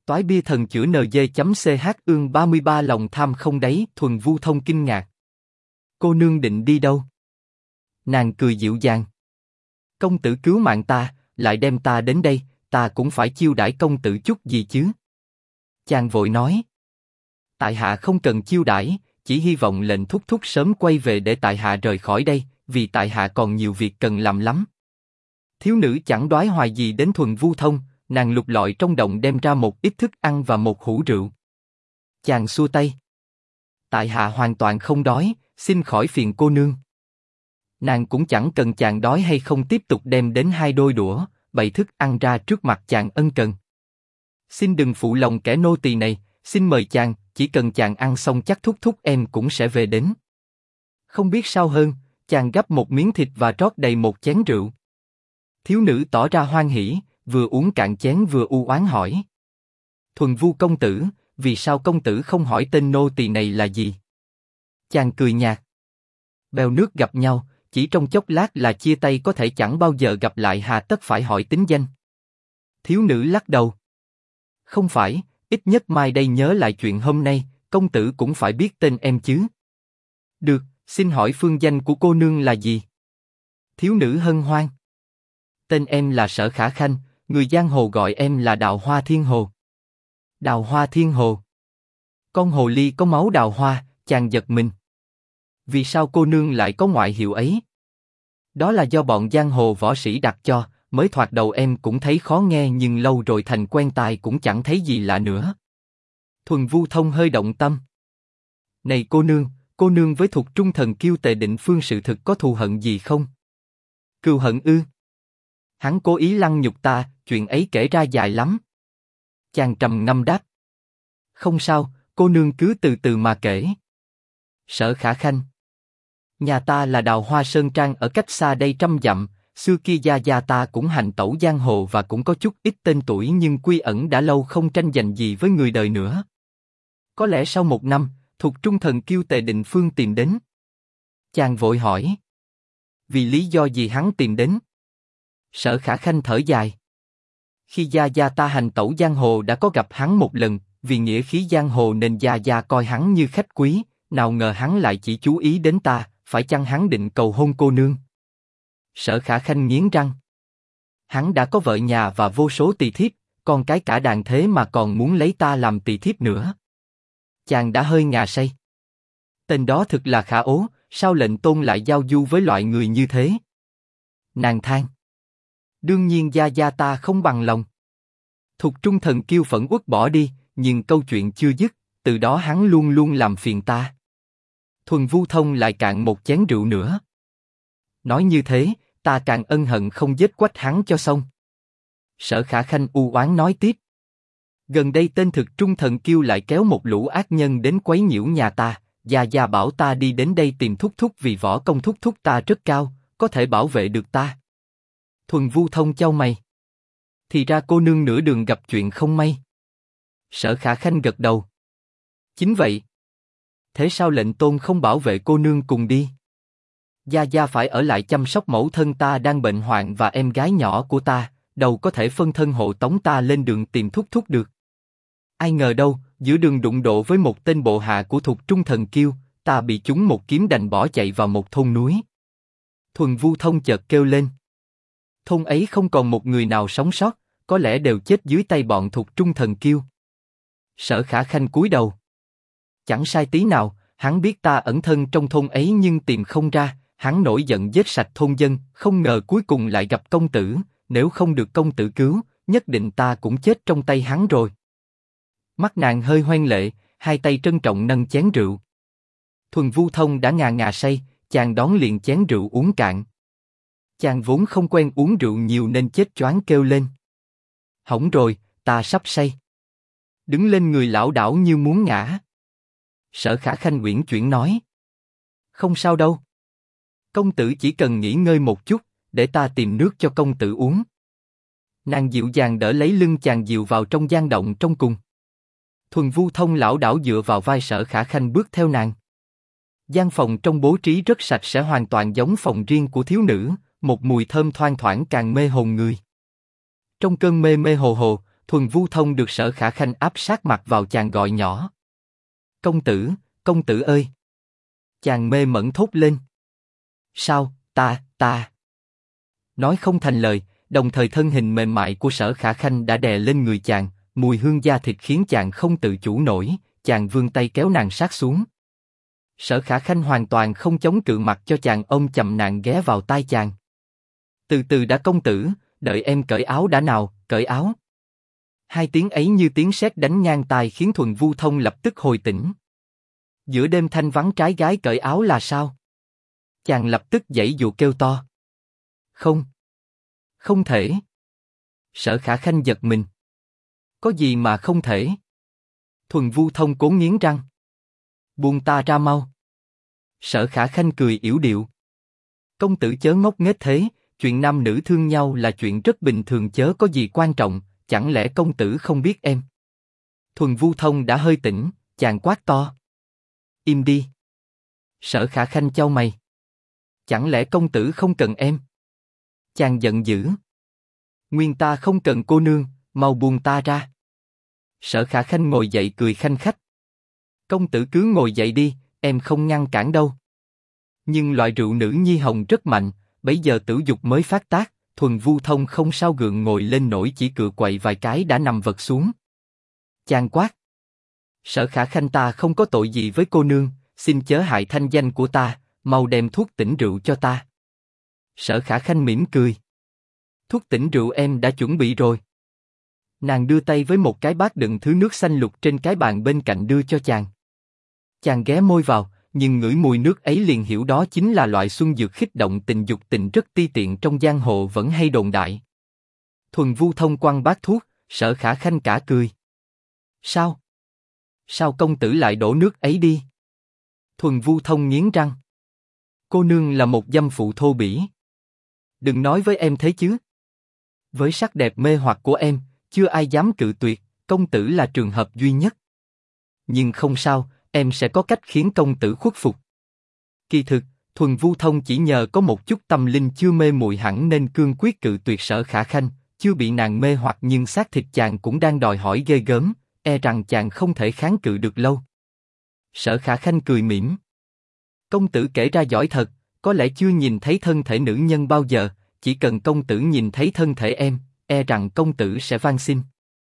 Toái bia thần chữa NG.ch ương 33 lòng tham không đáy. Thuần Vu Thông kinh ngạc. Cô nương định đi đâu? Nàng cười dịu dàng. Công tử cứu mạng ta, lại đem ta đến đây, ta cũng phải chiêu đãi công tử chút gì chứ. Chàng vội nói. Tại hạ không cần chiêu đãi, chỉ hy vọng lệnh thúc thúc sớm quay về để tại hạ rời khỏi đây, vì tại hạ còn nhiều việc cần làm lắm. Thiếu nữ chẳng đoái hoài gì đến Thuần Vu Thông, nàng lục lọi trong động đem ra một ít thức ăn và một hũ rượu. Chàng xua tay. Tại hạ hoàn toàn không đói, xin khỏi phiền cô nương. Nàng cũng chẳng cần chàng đói hay không tiếp tục đem đến 2 đôi đũa, bày thức ăn ra trước mặt chàng ân cần. Xin đừng phụ lòng kẻ nô tỳ này, xin mời chàng, chỉ cần chàng ăn xong chắc thúc thúc em cũng sẽ về đến. Không biết sao hơn, chàng gắp một miếng thịt và trót đầy một chén rượu. Thiếu nữ tỏ ra hoan hỉ, vừa uống cạn chén vừa u oán hỏi. Thuần Vu công tử, vì sao công tử không hỏi tên nô tỳ này là gì? Chàng cười nhạt. Bèo nước gặp nhau, chỉ trong chốc lát là chia tay có thể chẳng bao giờ gặp lại hà tất phải hỏi tính danh. Thiếu nữ lắc đầu. Không phải, ít nhất mai đây nhớ lại chuyện hôm nay, công tử cũng phải biết tên em chứ. Được, xin hỏi phương danh của cô nương là gì? Thiếu nữ hân hoan. Tên em là Sở Khả Khanh, người giang hồ gọi em là Đào Hoa Thiên Hồ. Đào Hoa Thiên Hồ. Con hồ ly có máu đào hoa, chàng giật mình. Vì sao cô nương lại có ngoại hiệu ấy? Đó là do bọn giang hồ võ sĩ đặt cho, mới thoạt đầu em cũng thấy khó nghe nhưng lâu rồi thành quen tai cũng chẳng thấy gì lạ nữa. Thuần Vu Thông hơi động tâm. Này cô nương với Thục Trung thần kiêu Tề Định Phương sự thực có thù hận gì không? Cừu hận ư? Hắn cố ý lăng nhục ta, chuyện ấy kể ra dài lắm. Chàng trầm ngâm đáp. Không sao, cô nương cứ từ từ mà kể. Sở Khả Khanh. Nhà ta là Đào Hoa Sơn Trang ở cách xa đây 100 dặm, xưa kia gia gia ta cũng hành tẩu giang hồ và cũng có chút ít tên tuổi nhưng quy ẩn đã lâu không tranh giành gì với người đời nữa. Có lẽ sau 1 năm, Thục Trung thần kiêu Tề Định Phương tìm đến. Chàng vội hỏi. Vì lý do gì hắn tìm đến? Sở Khả Khanh thở dài. Khi gia gia ta hành tẩu giang hồ đã có gặp hắn một lần, vì nghĩa khí giang hồ nên gia gia coi hắn như khách quý, nào ngờ hắn lại chỉ chú ý đến ta, phải chăng hắn định cầu hôn cô nương? Sở Khả Khanh nghiến răng. Hắn đã có vợ nhà và vô số tỳ thiếp, con cái cả đàn thế mà còn muốn lấy ta làm tỳ thiếp nữa. Chàng đã hơi ngà say. Tên đó thực là khả ố, sao lệnh tôn lại giao du với loại người như thế? Nàng than. Đương nhiên gia gia ta không bằng lòng. Thục Trung thần kiêu phẫn uất bỏ đi, nhưng câu chuyện chưa dứt, từ đó hắn luôn luôn làm phiền ta. Thuần Vu Thông lại cạn một chén rượu nữa. Nói như thế, ta càng ân hận không giết quách hắn cho xong. Sở Khả Khanh u oán nói tiếp. Gần đây tên Thực Trung thần kiêu lại kéo một lũ ác nhân đến quấy nhiễu nhà ta, gia gia bảo ta đi đến đây tìm thúc thúc vì võ công thúc thúc ta rất cao, có thể bảo vệ được ta. Thuần Vu Thông chau mày. Thì ra cô nương nửa đường gặp chuyện không may. Sở Khả Khanh gật đầu. Chính vậy. Thế sao lệnh tôn không bảo vệ cô nương cùng đi? Gia gia phải ở lại chăm sóc mẫu thân ta đang bệnh hoạn và em gái nhỏ của ta, đâu có thể phân thân hộ tống ta lên đường tìm thúc thúc được. Ai ngờ đâu, giữa đường đụng độ với một tên bộ hạ của Thục Trung thần kiêu, ta bị trúng một kiếm đành bỏ chạy vào một thôn núi. Thuần Vu Thông chợt kêu lên. Thôn ấy không còn một người nào sống sót, có lẽ đều chết dưới tay bọn Thục Trung thần kiêu. Sở Khả Khanh cúi đầu. Chẳng sai tí nào, hắn biết ta ẩn thân trong thôn ấy nhưng tìm không ra, hắn nổi giận giết sạch thôn dân, không ngờ cuối cùng lại gặp công tử, nếu không được công tử cứu, nhất định ta cũng chết trong tay hắn rồi. Mắt nàng hơi hoen lệ, hai tay trân trọng nâng chén rượu. Thuần Vu Thông đã ngà ngà say, chàng đón liền chén rượu uống cạn. Chàng vốn không quen uống rượu nhiều nên chết choáng kêu lên. Hỏng rồi, ta sắp say. Đứng lên người lảo đảo như muốn ngã. Sở Khả Khanh uyển chuyển nói. Không sao đâu. Công tử chỉ cần nghỉ ngơi một chút, để ta tìm nước cho công tử uống. Nàng dịu dàng đỡ lấy lưng chàng dìu vào trong gian động trong cùng. Thuần Vu Thông lảo đảo dựa vào vai Sở Khả Khanh bước theo nàng. Gian phòng trong bố trí rất sạch sẽ hoàn toàn giống phòng riêng của thiếu nữ, một mùi thơm thoang thoảng càng mê hồn người. Trong cơn mê mê hồ hồ, Thuần Vu Thông được Sở Khả Khanh áp sát mặt vào chàng gọi nhỏ. Công tử ơi! Chàng mê mẩn thốt lên. Sao, ta... Nói không thành lời, đồng thời thân hình mềm mại của Sở Khả Khanh đã đè lên người chàng, mùi hương da thịt khiến chàng không tự chủ nổi, chàng vươn tay kéo nàng sát xuống. Sở Khả Khanh hoàn toàn không chống cự mặc cho chàng ôm chầm nàng ghé vào tai chàng. Từ từ đã công tử, đợi em cởi áo đã nào, cởi áo. Hai tiếng ấy như tiếng sét đánh ngang tai khiến Thuần Vu Thông lập tức hồi tỉnh. Giữa đêm thanh vắng trái gái cởi áo là sao? Chàng lập tức giãy giụa kêu to. Không thể. Sở Khả Khanh giật mình. Có gì mà không thể? Thuần Vu Thông cố nghiến răng. Buông ta ra mau. Sở Khả Khanh cười yểu điệu. Công tử chớ ngốc nghếch thế, chuyện nam nữ thương nhau là chuyện rất bình thường chớ có gì quan trọng, chẳng lẽ công tử không biết em? Thuần Vu Thông đã hơi tỉnh, chàng quát to. Im đi. Sở Khả Khanh chau mày. Chẳng lẽ công tử không cần em? Chàng giận dữ. Nguyên ta không cần cô nương, mau buông ta ra. Sở Khả Khanh ngồi dậy cười khanh khách. Công tử cứ ngồi dậy đi, em không ngăn cản đâu. Nhưng loại rượu nữ nhi hồng rất mạnh, bấy giờ tử dục mới phát tác, Thuần Vu Thông không sao gượng ngồi lên nổi chỉ cựa quậy vài cái đã nằm vật xuống. Chàng quát. Sở Khả Khanh ta không có tội gì với cô nương, xin chớ hại thanh danh của ta, mau đem thuốc tỉnh rượu cho ta. Sở Khả Khanh mỉm cười. Thuốc tỉnh rượu em đã chuẩn bị rồi. Nàng đưa tay với một cái bát đựng thứ nước xanh lục trên cái bàn bên cạnh đưa cho chàng. Chàng ghé môi vào, nhưng ngửi mùi nước ấy liền hiểu đó chính là loại xuân dược khích động tình dục tình rất ti tiện trong giang hồ vẫn hay đồn đại. Thuần Vu Thông quăng bát thuốc, Sở Khả Khanh cả cười. Sao? Sao công tử lại đổ nước ấy đi? Thuần Vu Thông nghiến răng. Cô nương là một dâm phụ thô bỉ. Đừng nói với em thế chứ. Với sắc đẹp mê hoặc của em, chưa ai dám cự tuyệt, công tử là trường hợp duy nhất. Nhưng không sao, em sẽ có cách khiến công tử khuất phục. Kỳ thực, Thuần Vu Thông chỉ nhờ có một chút tâm linh chưa mê muội hẳn nên cương quyết cự tuyệt Sở Khả Khanh, chưa bị nàng mê hoặc nhưng xác thịt chàng cũng đang đòi hỏi ghê gớm, e rằng chàng không thể kháng cự được lâu. Sở Khả Khanh cười mỉm. Công tử kể ra giỏi thật, có lẽ chưa nhìn thấy thân thể nữ nhân bao giờ, chỉ cần công tử nhìn thấy thân thể em, e rằng công tử sẽ van xin.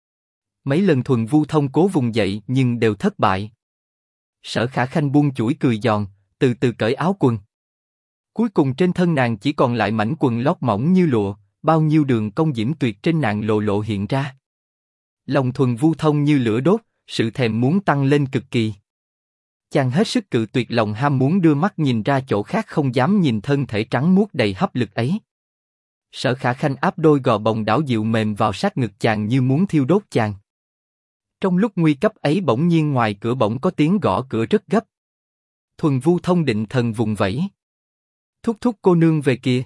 Mấy lần Thuần Vu Thông cố vùng dậy nhưng đều thất bại. Sở Khả Khanh buông chuỗi cười giòn, từ từ cởi áo quần. Cuối cùng trên thân nàng chỉ còn lại mảnh quần lót mỏng như lụa, bao nhiêu đường cong diễm tuyệt trên nàng lộ lộ hiện ra. Lòng Thuần Vu Thông như lửa đốt, sự thèm muốn tăng lên cực kỳ. Chàng hết sức cự tuyệt lòng ham muốn đưa mắt nhìn ra chỗ khác không dám nhìn thân thể trắng muốt đầy hấp lực ấy. Sở Khả Khanh áp đôi gò bồng đảo dịu mềm vào sát ngực chàng như muốn thiêu đốt chàng. Trong lúc nguy cấp ấy bỗng nhiên ngoài cửa bỗng có tiếng gõ cửa rất gấp. Thuần Vu Thông định thần vùng vẫy. Thúc cô nương về kìa.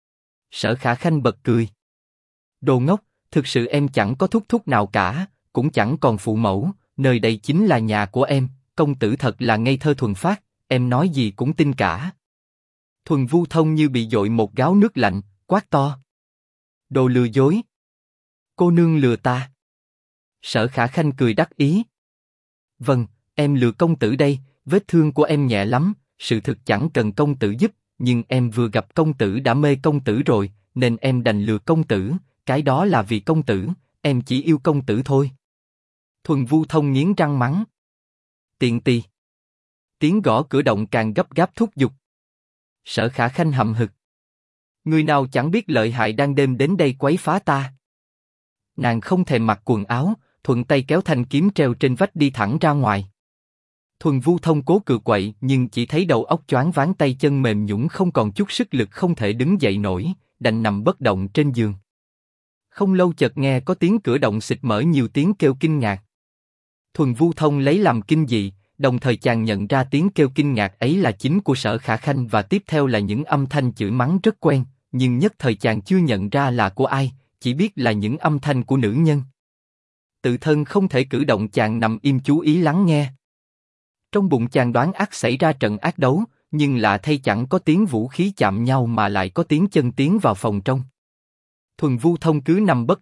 Sở Khả Khanh bật cười. Đồ ngốc, thực sự em chẳng có thúc nào cả, cũng chẳng còn phụ mẫu, nơi đây chính là nhà của em, công tử thật là ngây thơ thuần phát, em nói gì cũng tin cả. Thuần Vu Thông như bị dội một gáo nước lạnh, quát to. Đồ lừa dối. Cô nương lừa ta. Sở Khả Khanh cười đắc ý. Vâng, em lừa công tử đây, vết thương của em nhẹ lắm, sự thực chẳng cần công tử giúp, nhưng em vừa gặp công tử đã mê công tử rồi, nên em đành lừa công tử, cái đó là vì công tử, em chỉ yêu công tử thôi. Thuần Vu Thông nghiến răng mắng. Tiện tì. Tiếng gõ cửa động càng gấp gáp thúc giục. Sở Khả Khanh hậm hực. Người nào chẳng biết lợi hại đang đêm đến đây quấy phá ta. Nàng không thèm mặc quần áo, thuận tay kéo thanh kiếm treo trên vách đi thẳng ra ngoài. Thuần Vu Thông cố cự quậy nhưng chỉ thấy đầu óc choáng váng tay chân mềm nhũn không còn chút sức lực không thể đứng dậy nổi, đành nằm bất động trên giường. Không lâu chợt nghe có tiếng cửa động xịt mở nhiều tiếng kêu kinh ngạc. Thuần Vu Thông lấy làm kinh dị, đồng thời chàng nhận ra tiếng kêu kinh ngạc ấy là chính của Sở Khả Khanh và tiếp theo là những âm thanh chửi mắng rất quen, nhưng nhất thời chàng chưa nhận ra là của ai, chỉ biết là những âm thanh của nữ nhân. Tự thân không thể cử động chàng nằm im chú ý lắng nghe. Trong bụng chàng đoán ắt xảy ra trận ác đấu, nhưng lạ thay chẳng có tiếng vũ khí chạm nhau mà lại có tiếng chân tiến vào phòng trong. Thuần Vu Thông cứ nằm bất động,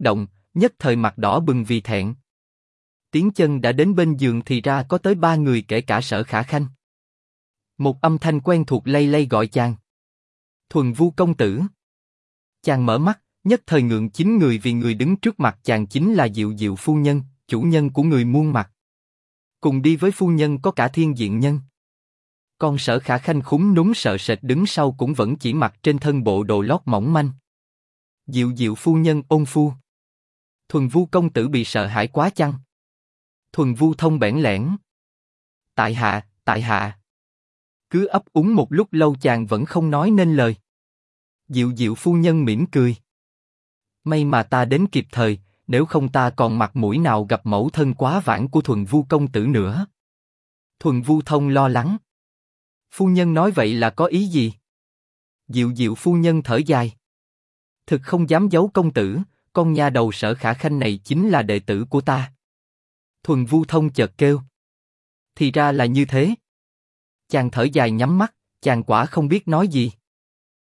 nhất thời mặt đỏ bừng vì thẹn. Tiến chân đã đến bên giường thì ra có tới 3 người kể cả Sở Khả Khanh. Một âm thanh quen thuộc lay lay gọi chàng. Thuần Vu công tử. Chàng mở mắt, nhất thời ngượng chín người vì người đứng trước mặt chàng chính là Diệu Diệu phu nhân, chủ nhân của người muôn mặt. Cùng đi với phu nhân có cả Thiên Diện Nhân. Còn Sở Khả Khanh khúm núm sợ sệt đứng sau cũng vẫn chỉ mặc trên thân bộ đồ lót mỏng manh. Diệu Diệu phu nhân ôn phu. Thuần Vu công tử bị sợ hãi quá chăng? Thuần Vu thông bẽn lẽn. Tại hạ, tại hạ. Cứ ấp úng một lúc lâu chàng vẫn không nói nên lời. Diệu Diệu phu nhân mỉm cười. May mà ta đến kịp thời, nếu không ta còn mặt mũi nào gặp mẫu thân quá vãng của Thuần Vu công tử nữa. Thuần Vu thông lo lắng. Phu nhân nói vậy là có ý gì? Diệu Diệu phu nhân thở dài. Thực không dám giấu công tử, con nha đầu Sở Khả Khanh này chính là đệ tử của ta. Thuần Vu thông chợt kêu. Thì ra là như thế. Chàng thở dài nhắm mắt, chàng quả không biết nói gì.